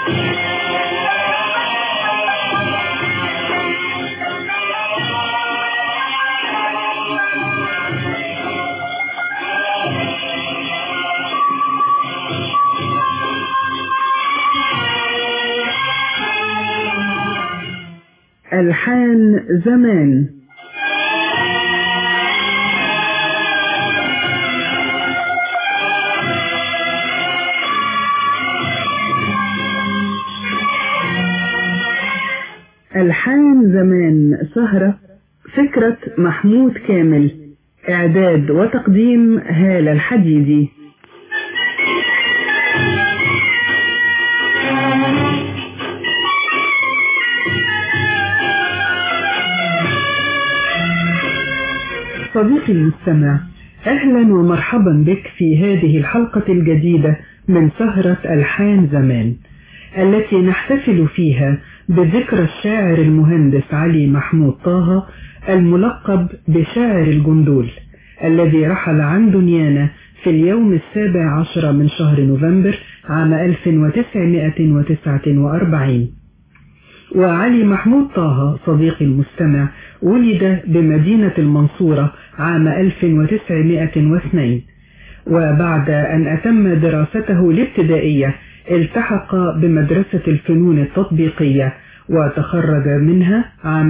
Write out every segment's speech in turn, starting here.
ألحان زمان. ألحان زمان سهرة، فكرة محمود كامل، إعداد وتقديم هالة الحديدي. صديقي المستمع، أهلا ومرحبا بك في هذه الحلقة الجديدة من سهرة ألحان زمان، التي نحتفل فيها بذكرى الشاعر المهندس علي محمود طه الملقب بشاعر الجندول، الذي رحل عن دنيانا في اليوم 17 من شهر نوفمبر عام 1949. وعلي محمود طه صديقي المستمع ولد بمدينة المنصورة عام 1902، وبعد أن أتم دراسته الابتدائية التحق بمدرسة الفنون التطبيقية وتخرج منها عام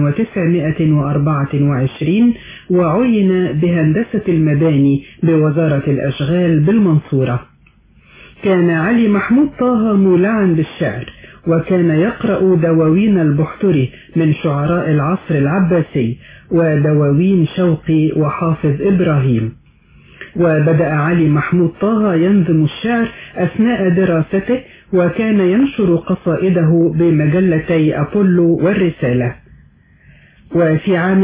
1924 وعين بهندسة المباني بوزارة الأشغال بالمنصورة. كان علي محمود طه مولعا بالشعر، وكان يقرأ دواوين البحتري من شعراء العصر العباسي ودواوين شوقي وحافظ إبراهيم. وبدأ علي محمود طه ينظم الشعر أثناء دراسته، وكان ينشر قصائده بمجلتي أبولو والرسالة. وفي عام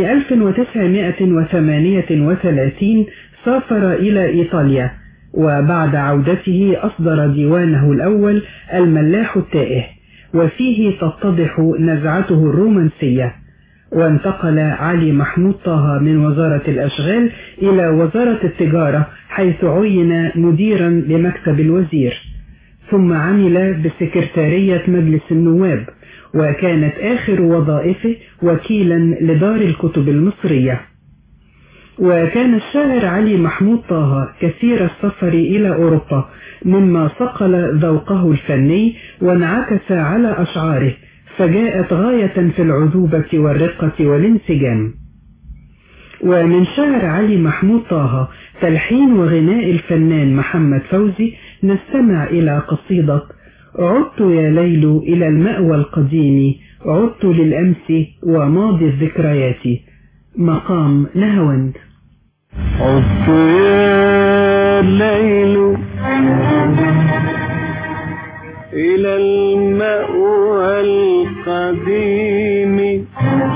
1938 سافر إلى إيطاليا، وبعد عودته أصدر ديوانه الأول الملاح التائه، وفيه تتضح نزعته الرومانسية. وانتقل علي محمود طه من وزارة الأشغال إلى وزارة التجارة، حيث عين مديرا لمكتب الوزير، ثم عمل بسكرتارية مجلس النواب، وكانت آخر وظائفه وكيلا لدار الكتب المصرية. وكان الشاعر علي محمود طه كثير السفر إلى أوروبا، مما صقل ذوقه الفني وانعكس على أشعاره، فجاءت غاية في العذوبة والرقة والانسجام. ومن شعر علي محمود طه تلحين وغناء الفنان محمد فوزي نستمع إلى قصيدة عدت يا ليل إلى المأوى القديم، عدت للأمس وماضي الذكريات، مقام نهاوند. عدت يا ليل إلى المأوى القديم،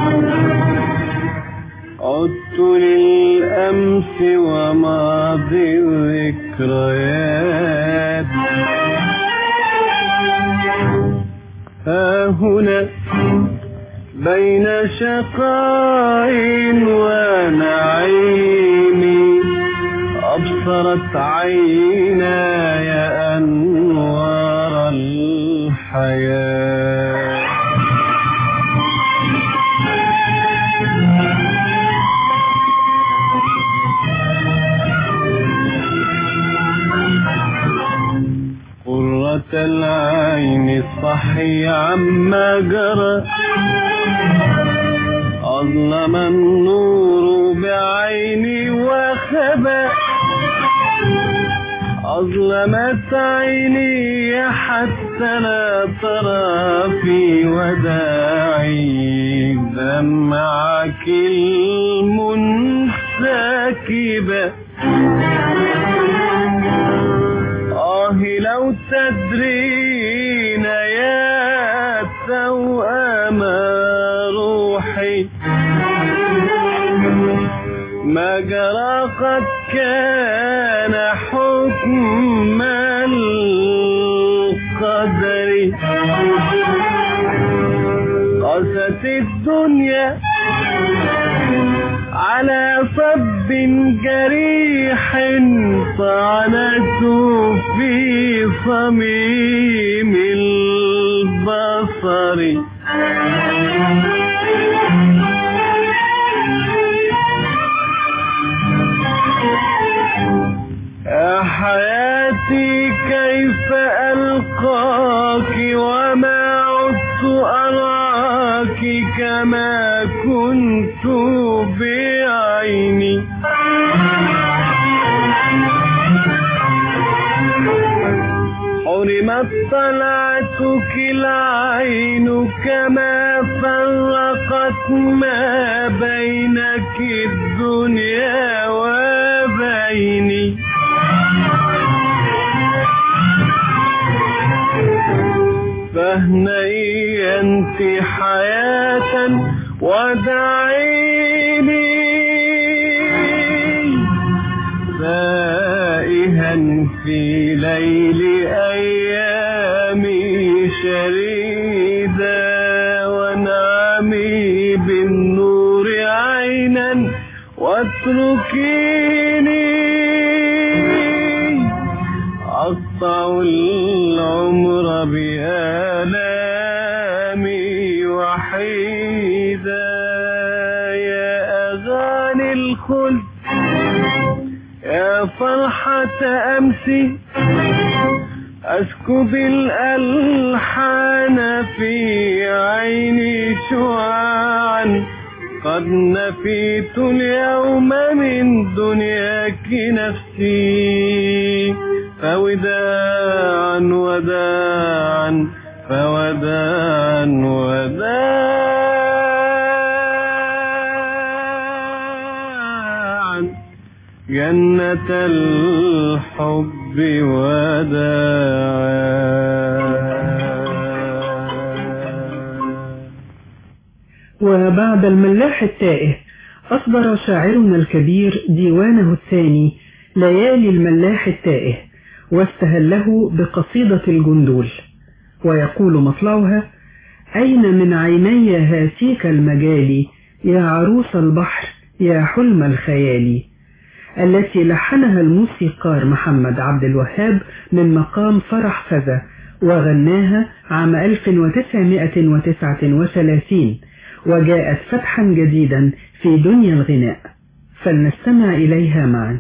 عدت للأمس وماضي الذكريات، ها هنا بين شقاء ونعيم، أبصرت عيناي أنوار الحياة. قرة العين صحي عما جرى، أظلم النور بعيني وخبى، أظلمت عيني حتى لا ترى في وداعي دمعك المنسكبة. لو تدرين يا توأم روحي ما جرى قد كان حكم القدر، قست الدنيا على صب جريح، طعنت في صميم بصري يا حياتي كيف ألقاك وما عدت أراك كما كنت بعيني حرمت طلعتك العين كما فرقت ما بينك الدنيا وبيني فاهنئي أنت حياة ودعيني فائها في ليل أيامي شريدا ونعمي بالنور عينا واتركيني أقطع العمر بآلامي وحيدا يا أغاني الخلد يا فرحة أمسي أسكب الألحان في عيني شعاعا قد نفيت اليوم من دنياك نفسي فوداعا وداعا فوداعا وداعا جنة الحب وداعا. وبعد الملاح التائه أصدر شاعرنا الكبير ديوانه الثاني ليالي الملاح التائه واستهله بقصيدة الجندول ويقول مطلعها: أين من عيني هاتيك المجال يا عروس البحر يا حلم الخيال، التي لحنها الموسيقار محمد عبد الوهاب من مقام فرح فزة وغناها عام 1939 وجاءت فتحا جديدا في دنيا الغناء، فلنستمع إليها معا.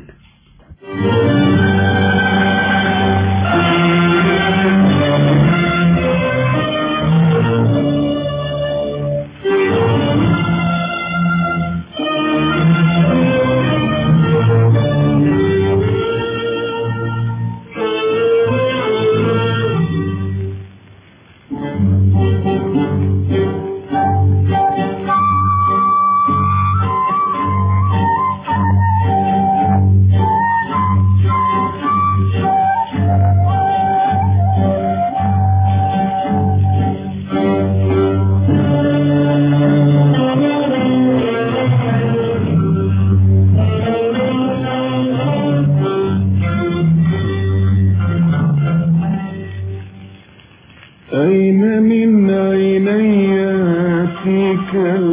أين من عيني فيك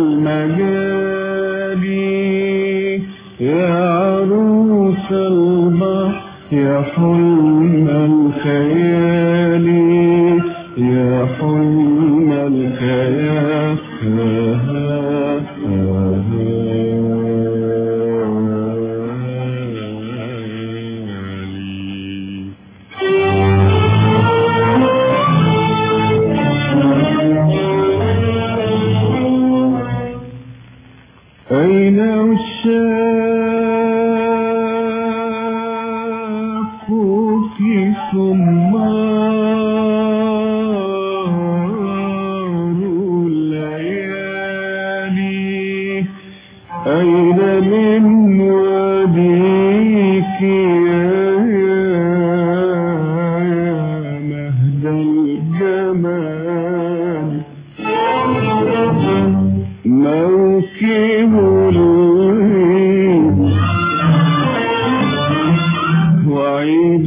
المجال يا عروس البحر يا حلم الخيال يا حلم الخيال. أين عشاق في ثمار الليالي أين من واديك يا مهد الجمال موكب العيد وعيد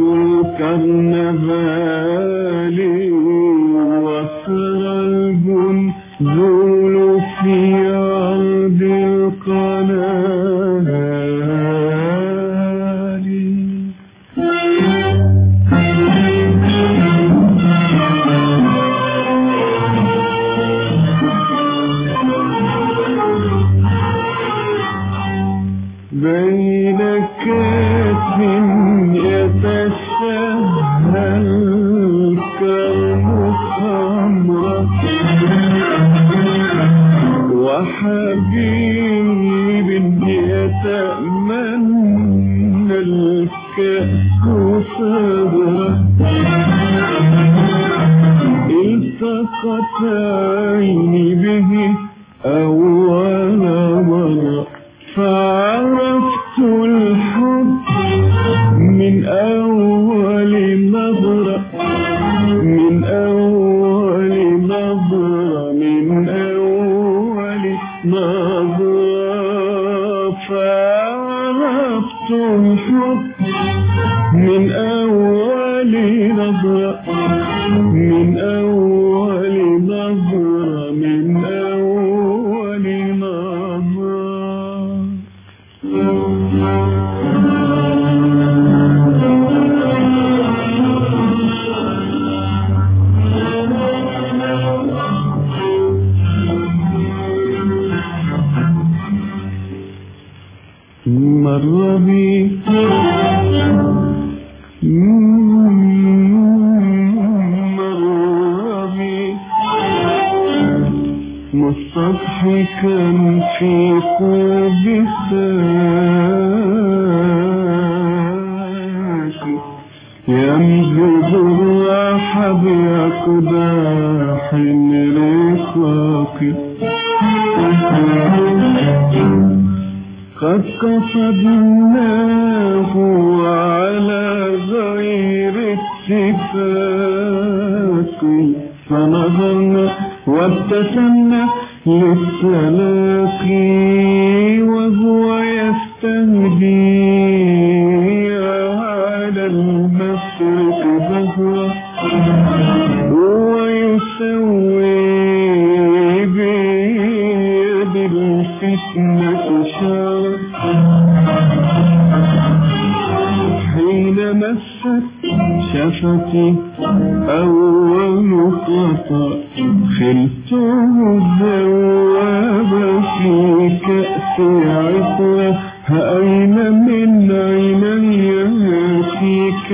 الكرنفال وصر الجنزول في أرض القنال. خمرة وحبيب يتمنى الكأس صدرة التقت عيني به أول مرة فعرفت الحب من أول نظرة من أول نظرة من أول نظرة فعرفت الحب من أول نظرة من أول نظرة من أول نظرة مر بي مستضحكا في قرب ساكي يمزج الراح بأقداح رقاق قد قصدناه على غير اتفاق فنظرنا وابتسمنا للتلاقي وهو يستهدي على المفرق بهوة ويسوي بيد الفتنة شارة حين مست شفتي أول خطأ خلته الذواب في كأس عطوة أين من عيني فيك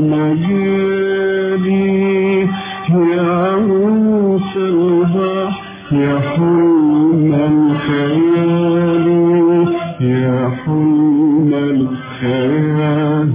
المجاري يا عروس البحر يا حلم الخيال يا حلم الخيال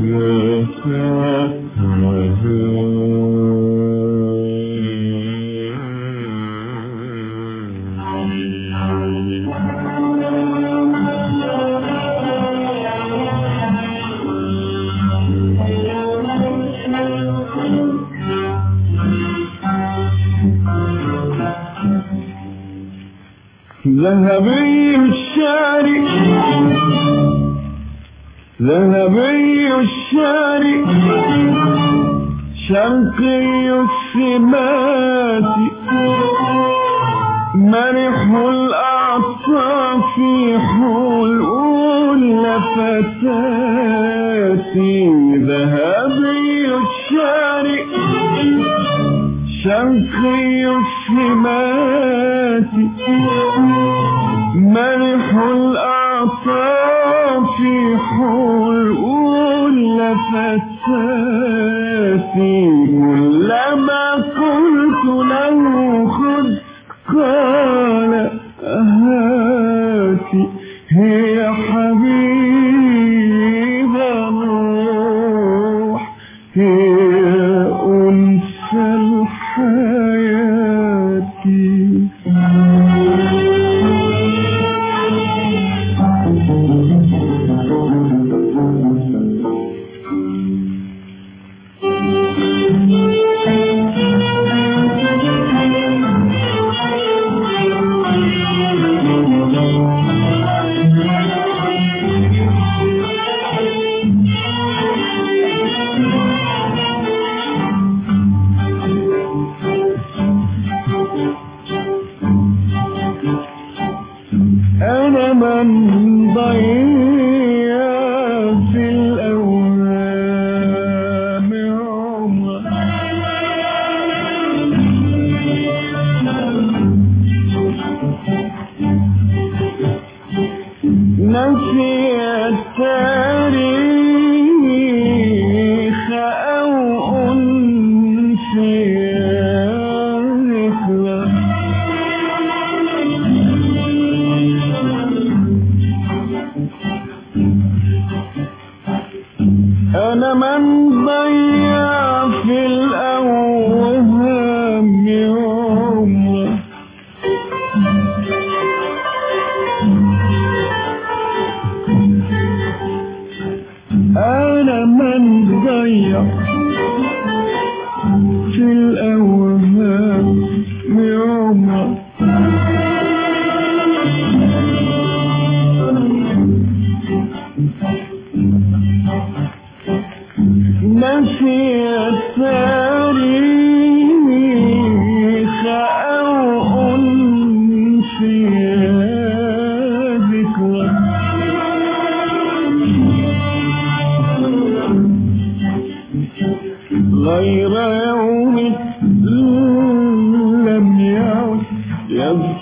ذهبي الشارع ذهبي الشارع شرقي السمات مرح الأعصاف حلول فتاتي ذهبي الشارع شرقي السمات مرح الأعصاف حلول فتاتي كلما قلت له خذ قال هاتي هي حبيب الروح هي أنس الحياة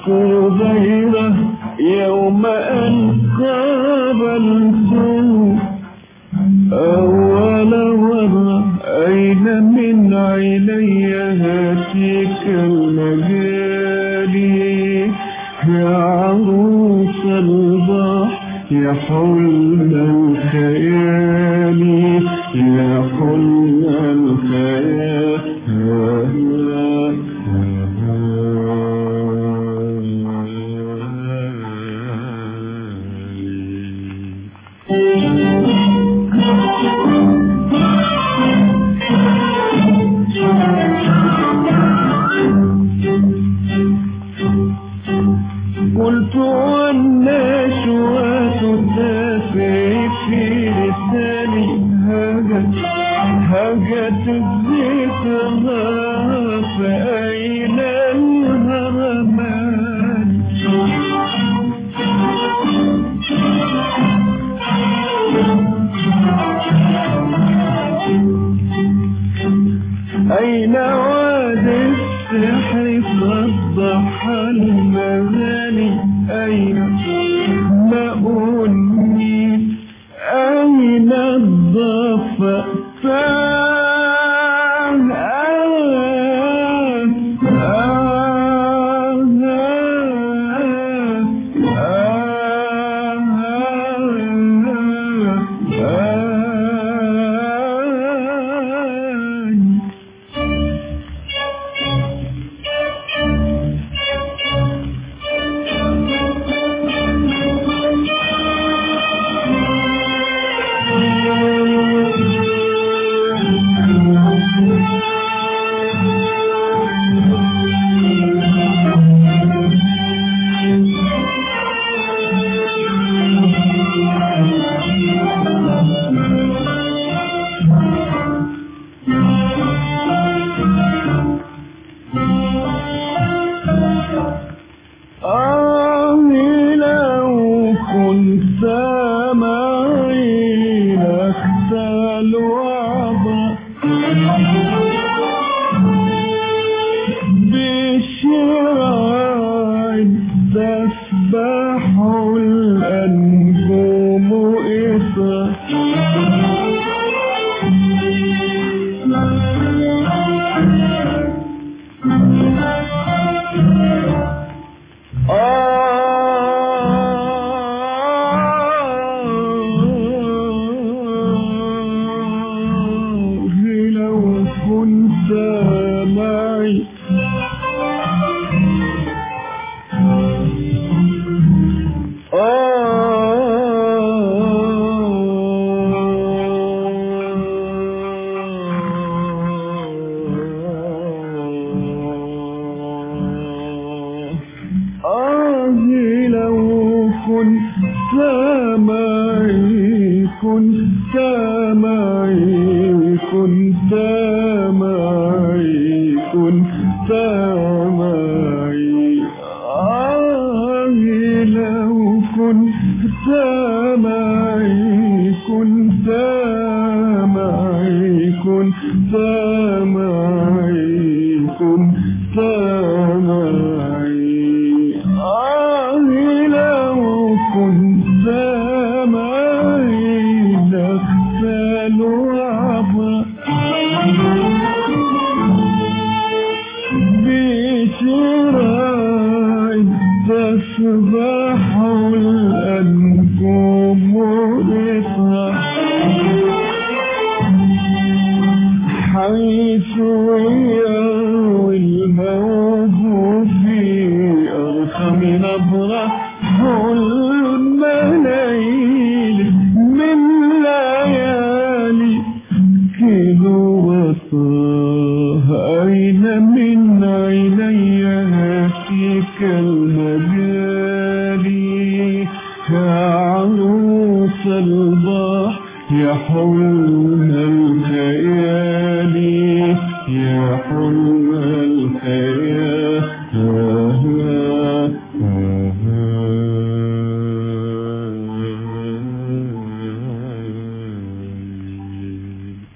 غيره يوم أن قابلته أول مرة أين من عيني هاتيك المجالي يا عروس البحر يا حلم الخيال يا حلم الخيال قلت والنشوة تافه في لساني هجت الذكرى فأين الهرمان أين واد السحر فضح المغاني أين مأوني أين الضفة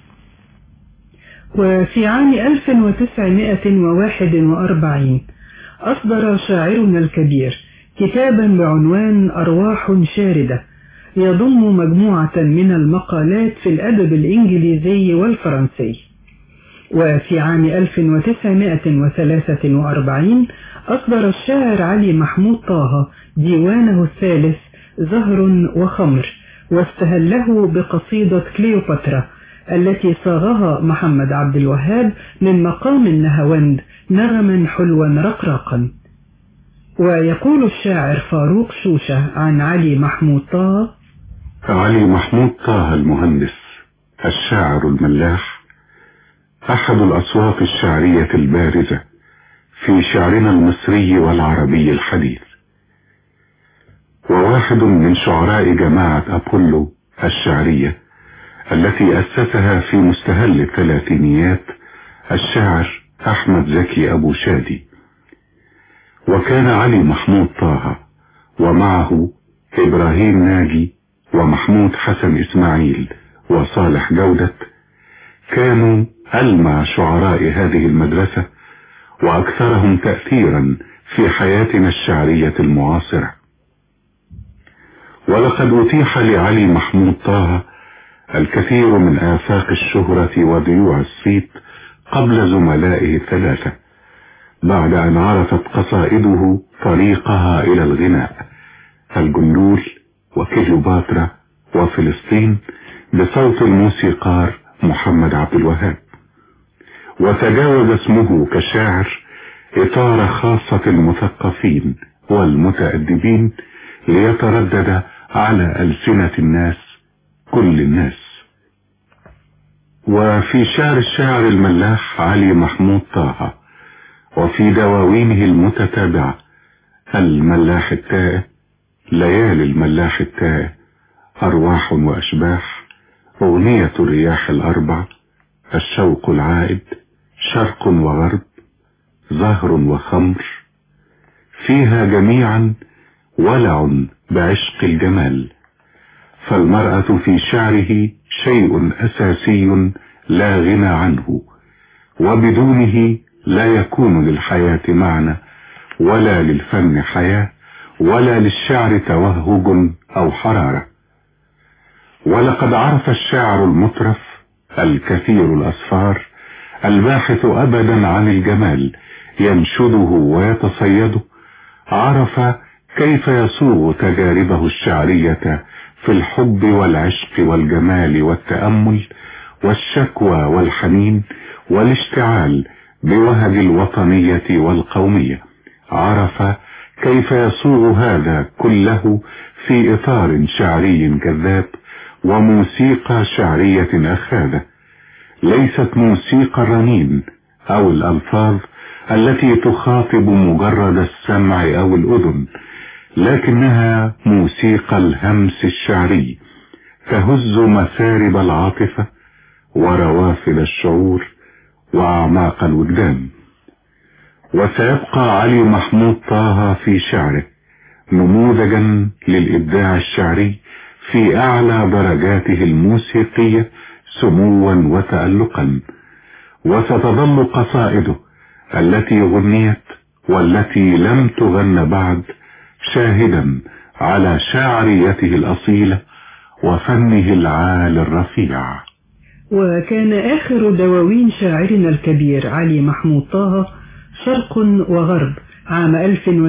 وفي عام 1941 أصدر شاعرنا الكبير كتابا بعنوان أرواح شاردة، يضم مجموعة من المقالات في الأدب الإنجليزي والفرنسي. وفي عام 1943 أصدر الشاعر علي محمود طه ديوانه الثالث زهر وخمر، واستهله بقصيدة كليوباترا التي صاغها محمد عبد الوهاب من مقام النهاوند نغما حلوا رقراقا. ويقول الشاعر فاروق شوشة عن علي محمود طه: علي محمود طه المهندس الشاعر الملاح أحد الأصوات الشعرية البارزة في شعرنا المصري والعربي الحديث، وواحد من شعراء جماعة أبولو الشعرية التي أسسها في مستهل الثلاثينيات الشاعر أحمد زكي أبو شادي. وكان علي محمود طه ومعه إبراهيم ناجي ومحمود حسن إسماعيل وصالح جودة كانوا ألمع شعراء هذه المدرسة وأكثرهم تأثيرا في حياتنا الشعرية المعاصرة. ولقد أتيح لعلي محمود طه الكثير من آفاق الشهرة وضيوع الصيت قبل زملائه الثلاثة، بعد أن عرفت قصائده طريقها إلى الغناء: الجندول وكليوباترا وفلسطين بصوت الموسيقار محمد عبد الوهاب. وتجاوز اسمه كشاعر إطار خاصة المثقفين والمتأدبين ليتردد على ألسنة الناس، كل الناس. وفي شعر الشاعر الملاح علي محمود طه وفي دواوينه المتتابعة: الملاح التائه، ليالي الملاح التائه، أرواح وأشباح، أغنية الرياح الأربع، الشوق العائد، شرق وغرب، زهر وخمر، فيها جميعا ولع بعشق الجمال. فالمرأة في شعره شيء أساسي لا غنى عنه، وبدونه لا يكون للحياة معنى، ولا للفن حياة، ولا للشعر توهج أو حرارة. ولقد عرف الشاعر المطرف الكثير الأصفار الباحث أبدا عن الجمال ينشده ويتصيده، عرف كيف يصوغ تجاربه الشعرية في الحب والعشق والجمال والتأمل والشكوى والحنين والاشتعال بوهج الوطنية والقومية. عرف كيف يصوغ هذا كله في إطار شعري جذاب وموسيقى شعرية أخاذة، ليست موسيقى الرنين أو الألفاظ التي تخاطب مجرد السمع أو الأذن، لكنها موسيقى الهمس الشعري تهز مسارب العاطفة وروافد الشعور وأعماق الوجدان. وسيبقى علي محمود طه في شعره نموذجا للإبداع الشعري في أعلى درجاته الموسيقية سموا وتألقا. وستظل قصائده التي غنيت والتي لم تغن بعد شاهدا على شاعريته الأصيلة وفنه العالي الرفيع. وكان آخر دواوين شاعرنا الكبير علي محمود طه شرق وغرب عام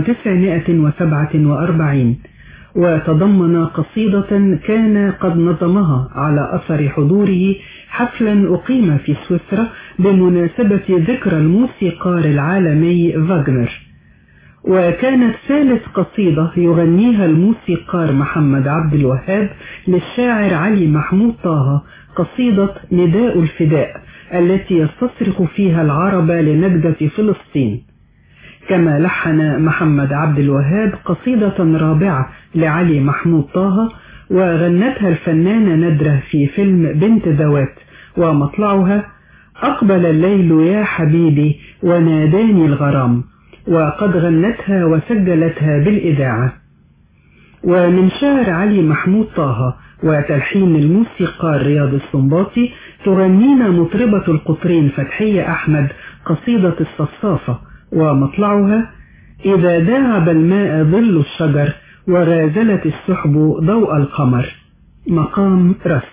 1947، وتضمن قصيدة كان قد نظمها على أثر حضوره حفلا أقيم في سويسرا بمناسبة ذكرى الموسيقار العالمي فاغنر. وكانت ثالث قصيدة يغنيها الموسيقار محمد عبد الوهاب للشاعر علي محمود طه قصيدة نداء الفداء التي يستصرخ فيها العرب لنجدة فلسطين. كما لحن محمد عبد الوهاب قصيدة رابعة لعلي محمود طه وغنتها الفنانة ندرة في فيلم بنت ذوات، ومطلعها: أقبل الليل يا حبيبي وناداني الغرام، وقد غنتها وسجلتها بالإذاعة. ومن شعر علي محمود طه وتلحين الموسيقار رياض السنباطي تغنينا مطربة القطرين فتحية أحمد قصيدة الصفصافة، ومطلعها: إذا داعب الماء ظل الشجر ورازلت السحب ضوء القمر. مقام رست.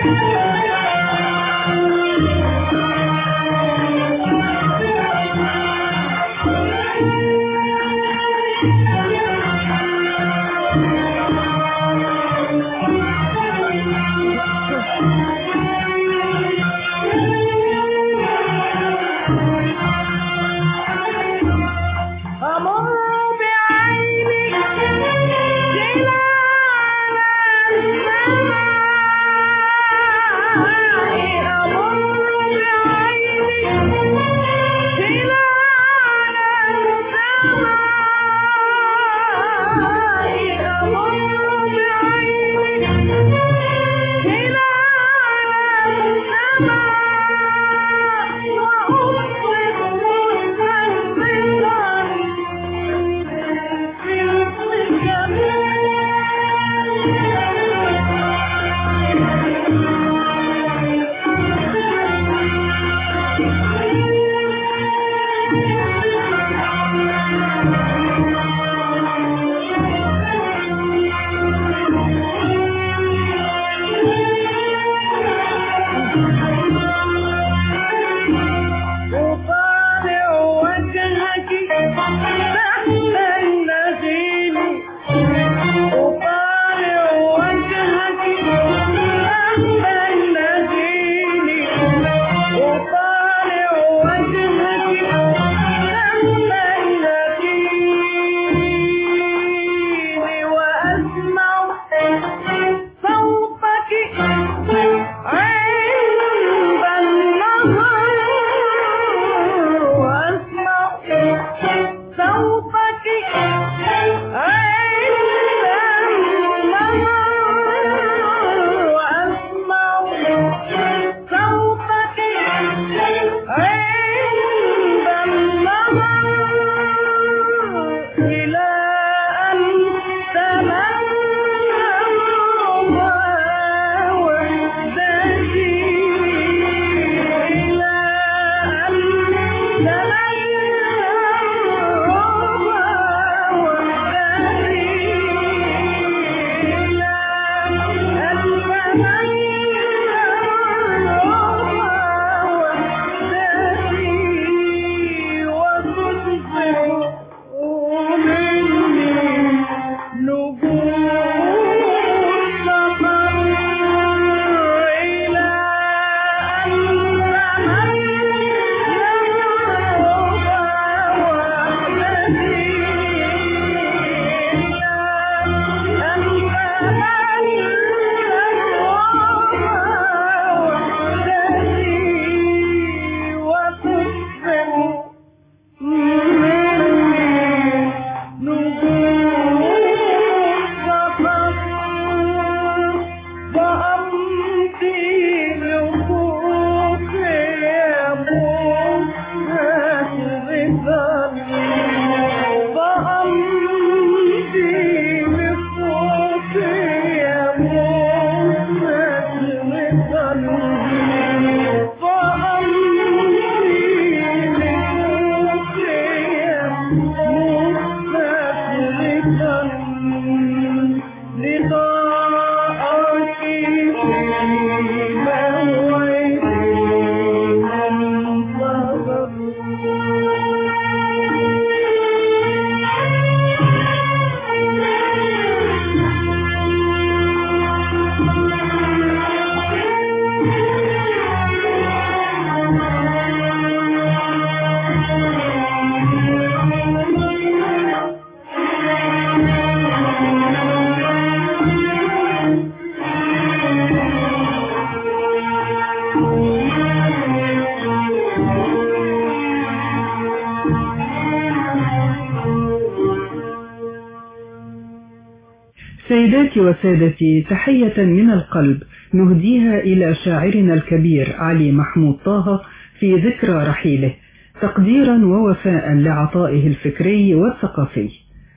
سيداتي وسادتي، تحية من القلب نهديها إلى شاعرنا الكبير علي محمود طه في ذكرى رحيله، تقديرا ووفاء لعطائه الفكري والثقافي.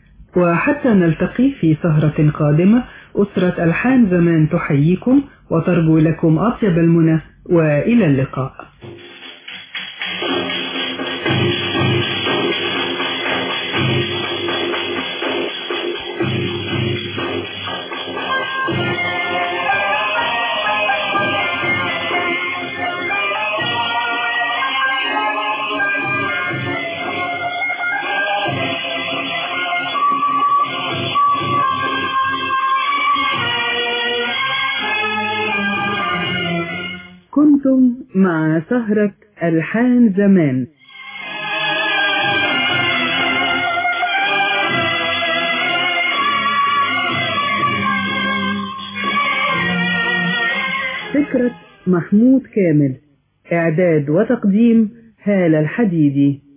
وحتى نلتقي في سهرة قادمة، أسرة ألحان زمان تحييكم وترجو لكم أطيب المنى، وإلى اللقاء. كنتم مع سهرة ألحان زمان. فكرة محمود كامل، إعداد وتقديم هالة الحديدي.